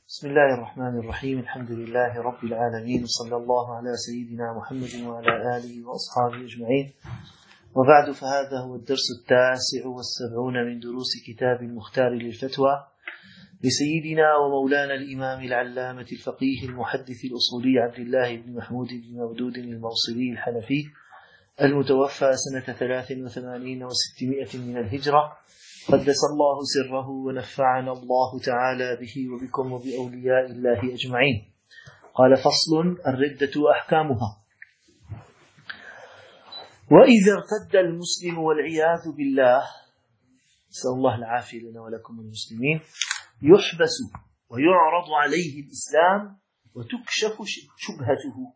بسم الله الرحمن الرحيم. الحمد لله رب العالمين، صلى الله على سيدنا محمد وعلى آله وأصحابه أجمعين، وبعد، فهذا هو الدرس 79 من دروس كتاب المختار للفتوى لسيدنا ومولانا الإمام العلامة الفقيه المحدث الأصولي عبد الله بن محمود بن مودود الموصلي الحنفي، المتوفى سنة 83 و600 من الهجرة، قدس الله سره ونفعنا الله تعالى به وبكم وبأولياء الله أجمعين. قال: فصل: الردة أحكامها. وإذا ارتد المسلم والعياذ بالله، نسأل الله العافية لنا ولكم المسلمين، يحبس ويعرض عليه الإسلام وتكشف شبهته.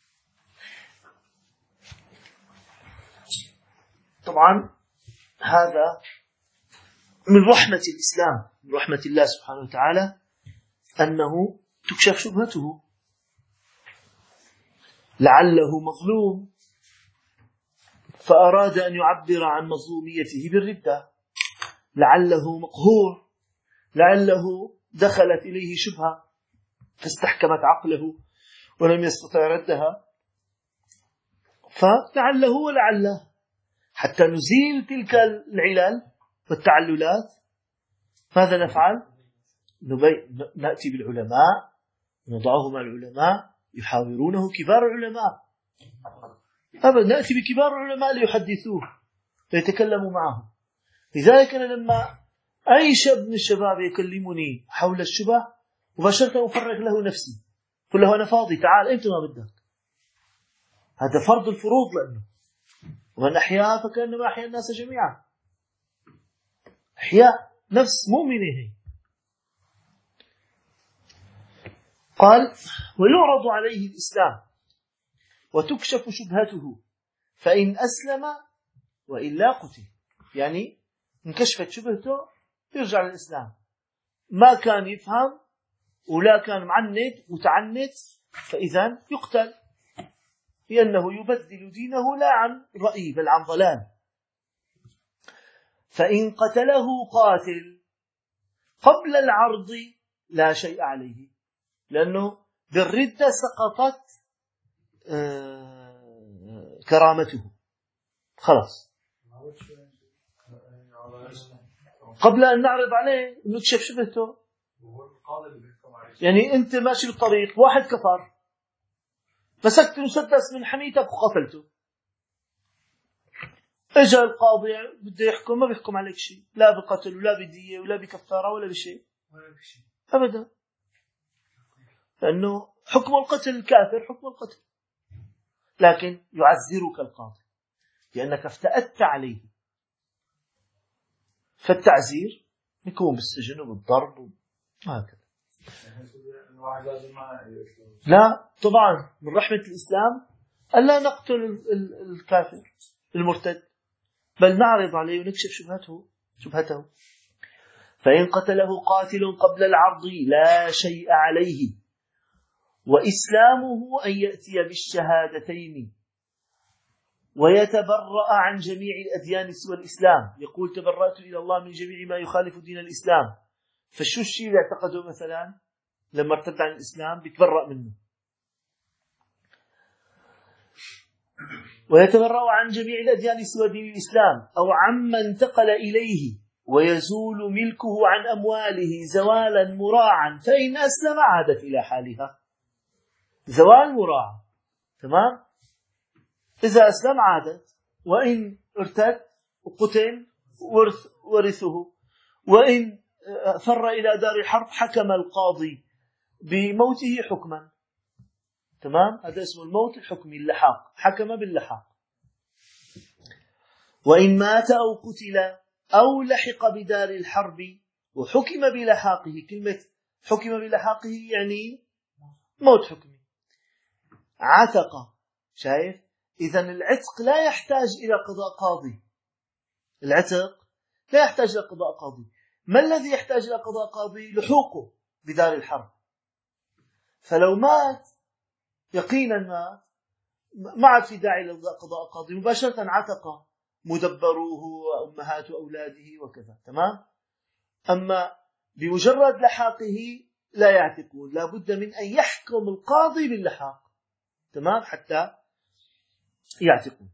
طبعا هذا من رحمة الإسلام، من رحمة الله سبحانه وتعالى، أنه تكشف شبهته. لعله مظلوم فأراد أن يعبر عن مظلوميته بالردة، لعله مقهور، لعله دخلت إليه شبهة فاستحكمت عقله ولم يستطع ردها، فلعله ولعله، حتى نزيل تلك العلل والتعللات. ماذا نفعل؟ نأتي بالعلماء، نضعه مع العلماء، يحاورونه كبار العلماء، نأتي بكبار العلماء ليحدثوه ويتكلموا معه. لذلك أنا لما أي شاب من الشباب يكلمني حول الشبه مباشرة أفرغ له نفسي، قل له: أنا فاضي، تعال أنت ما بدك. هذا فرض الفروض، لأنه ومن أحياها فكأنما أحيا الناس جميعا. إحياء نفس مؤمنه. قال: ويعرض عليه الإسلام وتكشف شبهته، فإن أسلم وإلا قتل. يعني انكشفت شبهته يرجع للإسلام، ما كان يفهم ولا كان معند متعنت فإذا يقتل، لأنه يبدل دينه لا عن رأي بل عن ضلال. فإن قتله قاتل قبل العرض لا شيء عليه، لأنه بالردة سقطت كرامته، خلاص. قبل أن نعرض عليه نكشف شبهته. يعني أنت ماشي بالطريق، واحد كفر، مسكت المسدس من حميتك وقتلته، اجا القاضي بده يحكم، ما بيحكم عليك شيء، لا بقتل ولا بدية ولا بكفارة ولا بشيء أبدا، لأنه حكم القتل الكافر حكم القتل، لكن يعزرك القاضي لأنك افتأت عليه، فالتعزير يكون بالسجن وبالضرب وهكذا. لا طبعا من رحمة الإسلام ألا نقتل الكافر المرتد، بل نعرض عليه ونكشف شبهته. فإن قتله قاتل قبل العرض لا شيء عليه، وإسلامه أن يأتي بالشهادتين ويتبرأ عن جميع الأديان سوى الإسلام. يقول: تبرأت إلى الله من جميع ما يخالف دين الإسلام. فشو الشيء اللي اعتقده مثلا لما ارتد عن الإسلام بيتبرأ منه؟ ويتبرأ عن جميع الأديان سوى دين الإسلام، أو عما انتقل إليه، ويزول ملكه عن أمواله زوالا مراعا، فإن أسلم عادت إلى حالها. زوال مراعا، تمام؟ إذا أسلم عادت، وإن ارتد وقتل ورثه، وإن فر إلى دار الحرب حكم القاضي بموته حكما، تمام؟ هذا اسمه الموت الحكمي، اللحاق، حكم باللحاق. وإن مات أو قتل أو لحق بدار الحرب وحكم بلحاقه. كلمة حكم بلحاقه يعني موت حكمي. عتق، شايف؟ إذن العتق لا يحتاج إلى قضاء قاضي. العتق لا يحتاج إلى قضاء قاضي. ما الذي يحتاج إلى قضاء قاضي؟ لحوقه بدار الحرب. فلو مات يقينا ما عاد في داعي لقضاء قاضي، مباشرة عتق مدبروه وأمهات أولاده وكذا، تمام؟ أما بمجرد لحاقه لا يعتقون، لا بد من أن يحكم القاضي باللحاق، تمام، حتى يعتقون.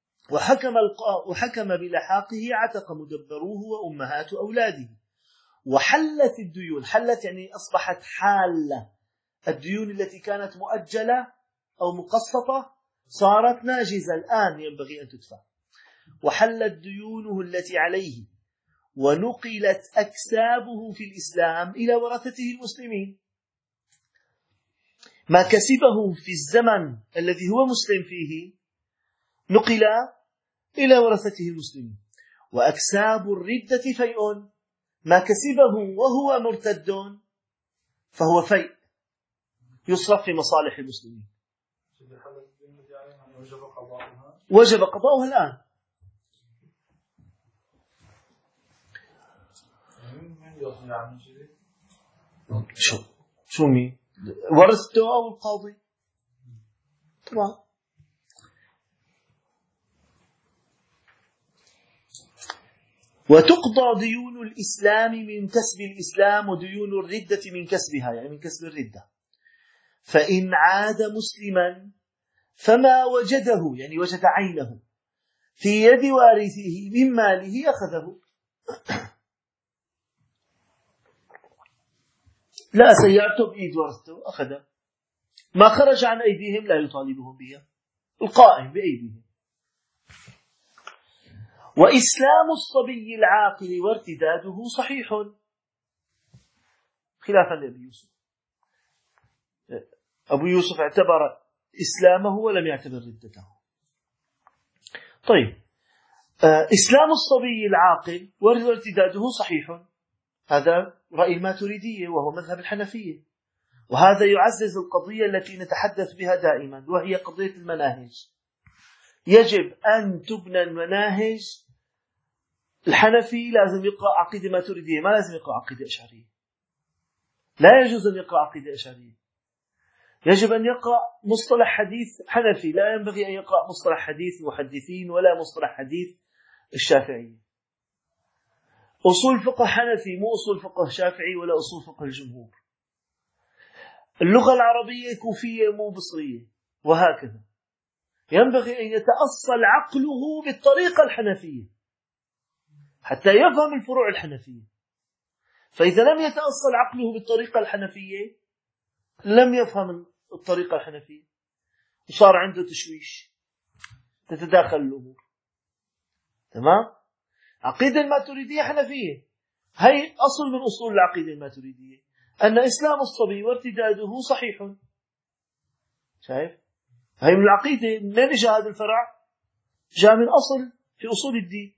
وحكم بلحاقه عتق مدبروه وأمهات أولاده. وحلت الديون، حلت يعني أصبحت حالة، الديون التي كانت مؤجلة أو مقسطة صارت ناجزة الآن ينبغي أن تدفع. وحلت ديونه التي عليه، ونقلت أكسابه في الإسلام إلى ورثته المسلمين. ما كسبه في الزمن الذي هو مسلم فيه نقل إلى ورثته المسلمين. وأكساب الردة فيء، ما كسبه وهو مرتد فهو فيء يصرف في مصالح المسلمين. وجب قضاؤها الآن. شو مين ورثته أو القاضي؟ طبعا. وتقضى ديون الإسلام من كسب الإسلام، وديون الردة من كسبها، يعني من كسب الردة. فإن عاد مسلما فما وجده، يعني وجد عينه في يد وارثه من ماله أخذه. لا سيارته بإيد ورثته أخذه، ما خرج عن أيديهم لا يطالبهم بها، القائم بأيديهم. وإسلام الصبي العاقل وارتداده صحيح، خلافا لأبي يوسف. أبو يوسف اعتبر إسلامه ولم يعتبر ردته. طيب، إسلام الصبي العاقل وارتداده صحيح، هذا رأي الماتريدية وهو مذهب الحنفية، وهذا يعزز القضية التي نتحدث بها دائما، وهي قضية المناهج. يجب أن تبنى المناهج. الحنفي لازم يقرأ عقيدة ماتريدية، ما لازم يقرأ عقيدة أشعرية. لا يجوز أن يقرأ عقيدة أشعرية. يجب أن يقرأ مصطلح حديث حنفي، لا ينبغي أن يقرأ مصطلح حديث محدثين ولا مصطلح حديث الشافعية. أصول فقه حنفي مو أصول فقه شافعي ولا أصول فقه الجمهور. اللغة العربية كوفية مو بصرية، وهكذا. ينبغي أن يتأصل عقله بالطريقة الحنفية حتى يفهم الفروع الحنفية. فإذا لم يتأصل عقله بالطريقة الحنفية لم يفهم الطريقة الحنفية، وصار عنده تشويش، تتداخل الأمور. تمام؟ عقيدة الماتريدية حنفية، هي أصل من أصول العقيدة الماتريدية، أن إسلام الصبي وارتداده صحيح. شايف؟ هي من العقيدة. منين جاء هذا الفرع؟ جاء من أصل في أصول الدين.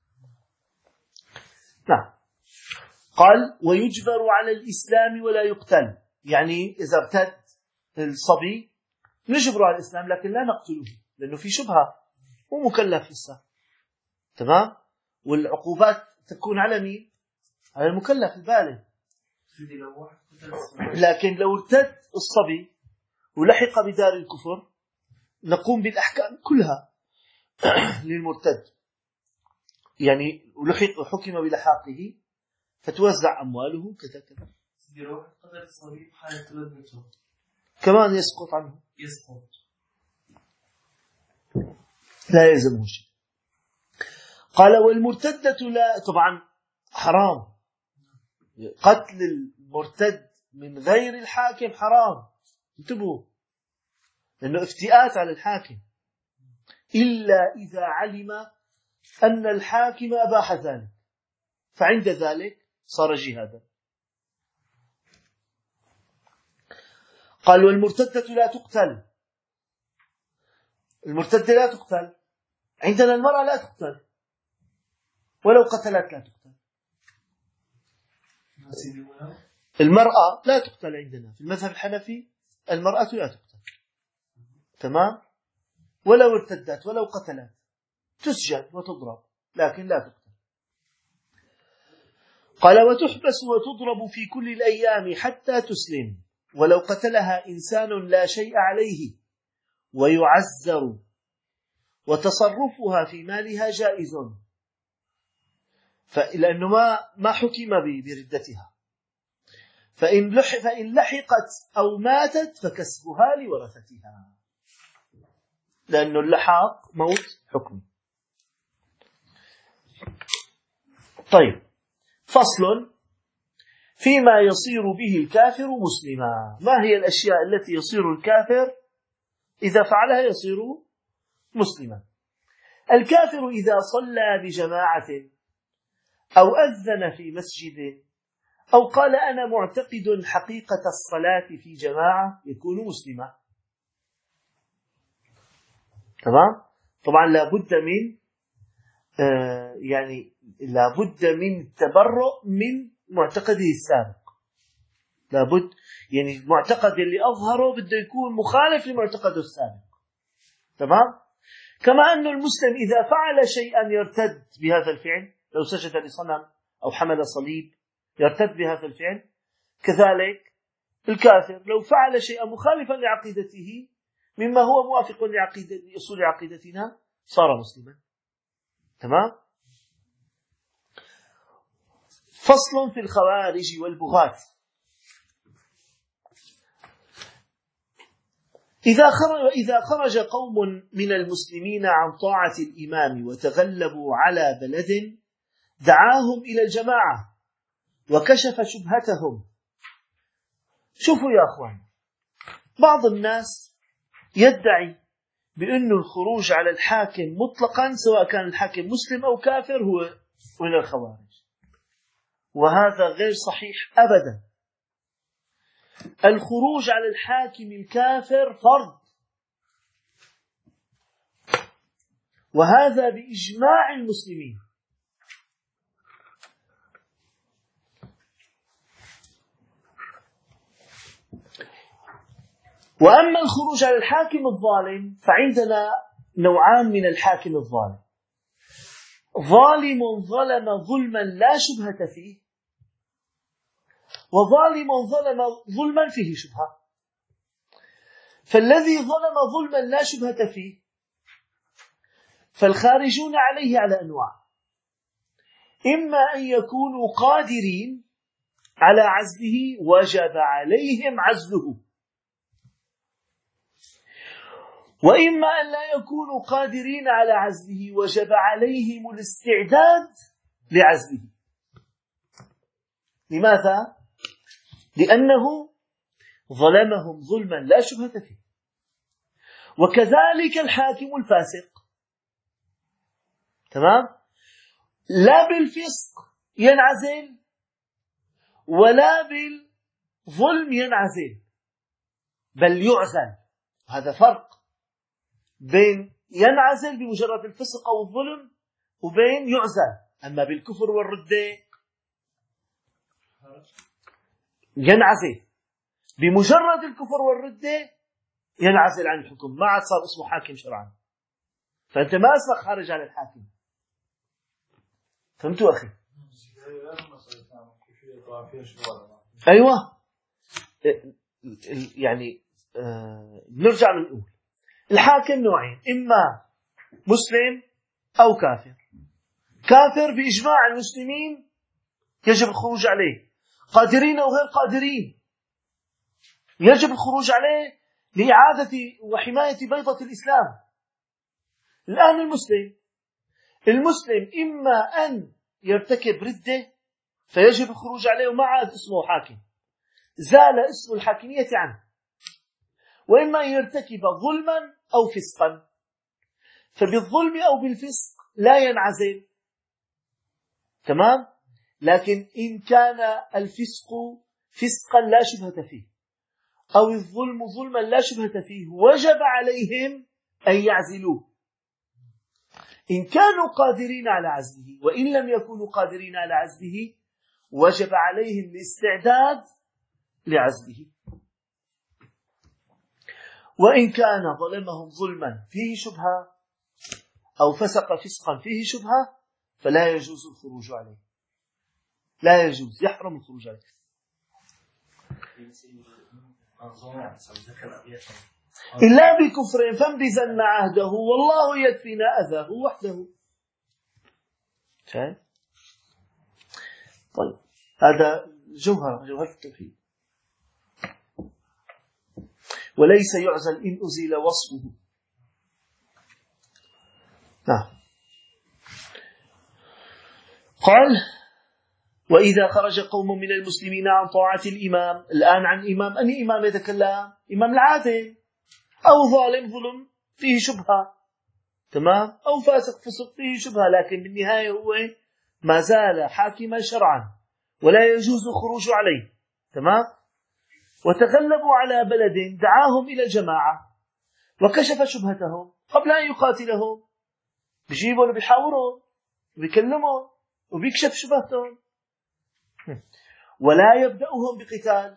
نعم. قال ويجبر على الإسلام ولا يقتل، يعني إذا ارتد الصبي نجبره على الإسلام لكن لا نقتله، لأنه في شبهة ومكلف لسه. تمام؟ والعقوبات تكون على مين؟ على المكلف البالغ. لكن لو ارتد الصبي ولحق بدار الكفر نقوم بالأحكام كلها للمرتد، يعني حكم بلحاقه فتوزع أمواله كذا كذا. كمان يسقط عنه، لا يلزمه شيء. قال والمرتدة لا، طبعا حرام قتل المرتد من غير الحاكم، حرام، انتبهوا، لأنه افتئات على الحاكم، إلا إذا علم أن الحاكم أباح ذلك، فعند ذلك صار جهادا. قال والمرتدة لا تقتل، المرتدة لا تقتل. عندنا المرأة لا تقتل، ولو قتلت لا تقتل. المرأة لا تقتل عندنا في المذهب الحنفي، المرأة لا تقتل. تمام؟ ولو ارتدت ولو قتلت تسجن وتضرب، لكن لا تقتل. قال وتحبس وتضرب في كل الأيام حتى تسلم، ولو قتلها إنسان لا شيء عليه، ويعزر، وتصرفها في مالها جائز، لأنه ما حكم بردتها. فإن لحقت أو ماتت فكسبها لورثتها، لأن اللحاق موت حكمي. طيب، فصل فيما يصير به الكافر مسلما. ما هي الأشياء التي يصير الكافر إذا فعلها يصير مسلما؟ الكافر إذا صلى بجماعة أو أذن في مسجد أو قال أنا معتقد حقيقة الصلاة في جماعة يكون مسلما. تمام؟ طبعا لابد من التبرؤ من معتقده السابق. لابد يعني المعتقد اللي أظهره بده يكون مخالف لمعتقده السابق. تمام؟ كما أن المسلم إذا فعل شيئا يرتد بهذا الفعل، لو سجد لصنم أو حمل صليب يرتد بهذا الفعل، كذلك الكافر لو فعل شيئا مخالفا لعقيدته مما هو موافق لأصول عقيدتنا صار مسلما. تمام؟ فصل في الخوارج والبغاة. إذا خرج قوم من المسلمين عن طاعة الإمام وتغلبوا على بلد دعاهم إلى الجماعة وكشف شبهتهم. شوفوا يا أخوان، بعض الناس يدعي بأن الخروج على الحاكم مطلقا سواء كان الحاكم مسلم أو كافر هو من الخوارج، وهذا غير صحيح أبدا. الخروج على الحاكم الكافر فرض، وهذا بإجماع المسلمين. وأما الخروج على الحاكم الظالم فعندنا نوعان من الحاكم الظالم: ظالم ظلم ظلما لا شبهة فيه، وظالم ظلم ظلما فيه شبهة. فالذي ظلم ظلما لا شبهة فيه فالخارجون عليه على أنواع: إما أن يكونوا قادرين على عزله وجب عليهم عزله، وإما أن لا يكونوا قادرين على عزله وجب عليهم الاستعداد لعزله. لماذا؟ لأنه ظلمهم ظلما لا شبهة فيه. وكذلك الحاكم الفاسق، تمام؟ لا بالفسق ينعزل ولا بالظلم ينعزل، بل يعزل. هذا فرق بين ينعزل بمجرد الفسق أو الظلم وبين يعزل. أما بالكفر والردة ينعزل، بمجرد الكفر والردة ينعزل عن الحكم، ما عاد صار اسمه حاكم شرعا، فأنت ما اسمك خارج عن الحاكم. فهمتوا أخي؟ أيوة، يعني نرجع نقول الحاكم نوعين: إما مسلم أو كافر. كافر بإجماع المسلمين يجب الخروج عليه، قادرين أو غير قادرين يجب الخروج عليه لإعادة وحماية بيضة الإسلام. الآن المسلم إما أن يرتكب ردة فيجب الخروج عليه وما عاد اسمه حاكم، زال اسم الحاكمية عنه، وإما أن يرتكب ظلما أو فسقا، فبالظلم أو بالفسق لا ينعزل. تمام؟ لكن إن كان الفسق فسقا لا شبهة فيه أو الظلم ظلما لا شبهة فيه وجب عليهم أن يعزلوه إن كانوا قادرين على عزله، وإن لم يكونوا قادرين على عزله وجب عليهم الاستعداد لعزله. وإن كان ظلمهم ظلما فيه شبهة أو فسق فسقا فيه شبهة فلا يجوز الخروج عليه، لا يجوز، يحرم الخروج عليه. إلا بكفر فانبذن عهده والله يكفينا أذاه وحده. شايف؟ طيب، هذا جوهر التوحيد. وليس يعزل إن أزيل وصفه. نعم. قال: وإذا خرج قوم من المسلمين عن طاعة الإمام. الآن عن إمام، أي إمام يتكلم؟ إمام العادل، أو ظلم فيه شبهة، تمام، أو فاسق فيه شبهة، لكن بالنهاية هو ما زال حاكما شرعا ولا يجوز الخروج عليه، تمام. وتغلبوا على بلد دعاهم إلى الجماعة وكشف شبهتهم قبل أن يقاتلهم، بيجيبهم وبيحاورهم وبيكلمهم وبيكشف شبهتهم، ولا يبدأهم بقتال،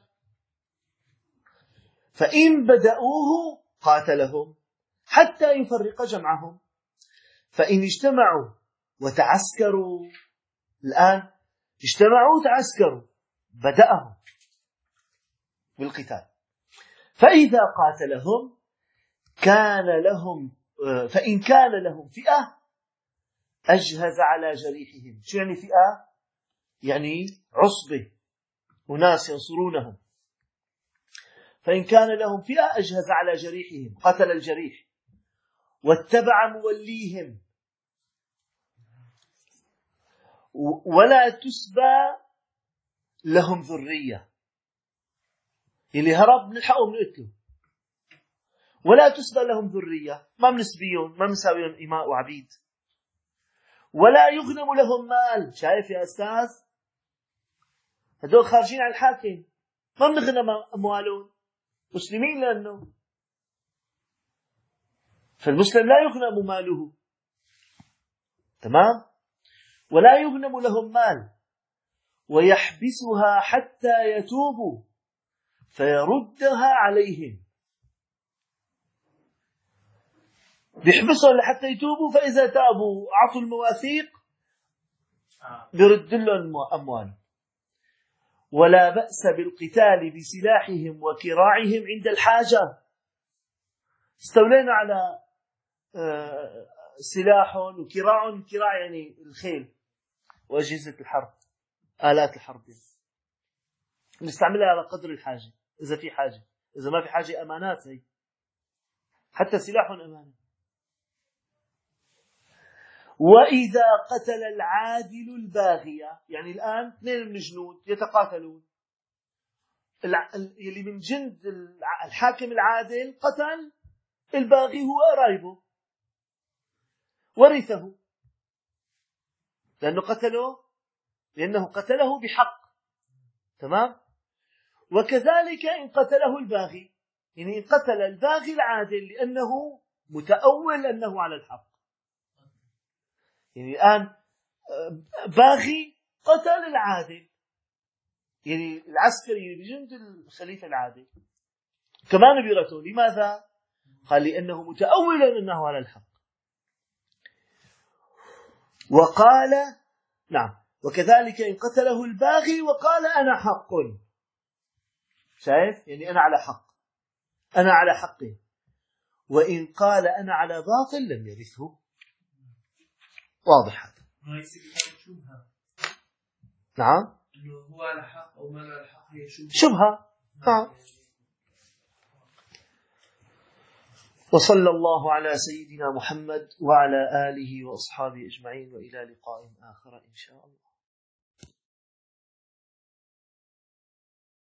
فإن بدأوه قاتلهم حتى يفرق جمعهم، فإن اجتمعوا وتعسكروا، الآن اجتمعوا وتعسكروا، بدأهم بالقتال، فإذا قاتلهم فإن كان لهم فئة أجهز على جريحهم. شو يعني فئة؟ يعني عصبة، وناس ينصرونهم. فإن كان لهم فئة أجهز على جريحهم، قتل الجريح، واتبع موليهم، ولا تسبى لهم ذرية، اللي هرب نلحقه بنقتله، ولا تسبى لهم ذرية، ما بنسبيهم، ما بنساويهم إماء وعبيد، ولا يغنم لهم مال. شايف يا أستاذ؟ هدول خارجين عن الحاكم، ما بنغنم أموالهم، مسلمين لأنه، فالمسلم لا يغنم ماله، تمام. ولا يغنم لهم مال، ويحبسها حتى يتوبوا فيردها عليهم، بيحبسهم لحتى يتوبوا، فإذا تابوا عطوا المواثيق بيرد لهم أموال. ولا بأس بالقتال بسلاحهم وكراعهم عند الحاجة. استولينا على سلاحهم وكراعهم، كراع يعني الخيل وأجهزة الحرب، آلات الحرب، نستعملها على قدر الحاجة، إذا في حاجة، إذا ما في حاجة أمانات، هي حتى سلاحهم أمانة. وإذا قتل العادل الباغية، يعني الآن اثنين من الجنود يتقاتلون، اللي من جند الحاكم العادل قتل الباغي، هو قرايبه، ورثه، لأنه قتله بحق، تمام. وكذلك إن قتله الباغي، يعني إن قتل الباغي العادل لأنه متأول أنه على الحق، يعني الآن باغي قتل العادل، يعني العسكري بجند الخليفة العادل كمان بيرثه. لماذا؟ قال لأنه متأول أنه على الحق. وقال: نعم، وكذلك إن قتله الباغي وقال أنا حق. شايف؟ يعني أنا على حق، أنا على حقه. وإن قال أنا على باطل لم يرثه. واضح هذا؟ نعم، هو على حق أو ما على حق، هي شبهة. نعم. وصلى الله على سيدنا محمد وعلى آله وأصحابه أجمعين، وإلى لقاء آخر إن شاء الله.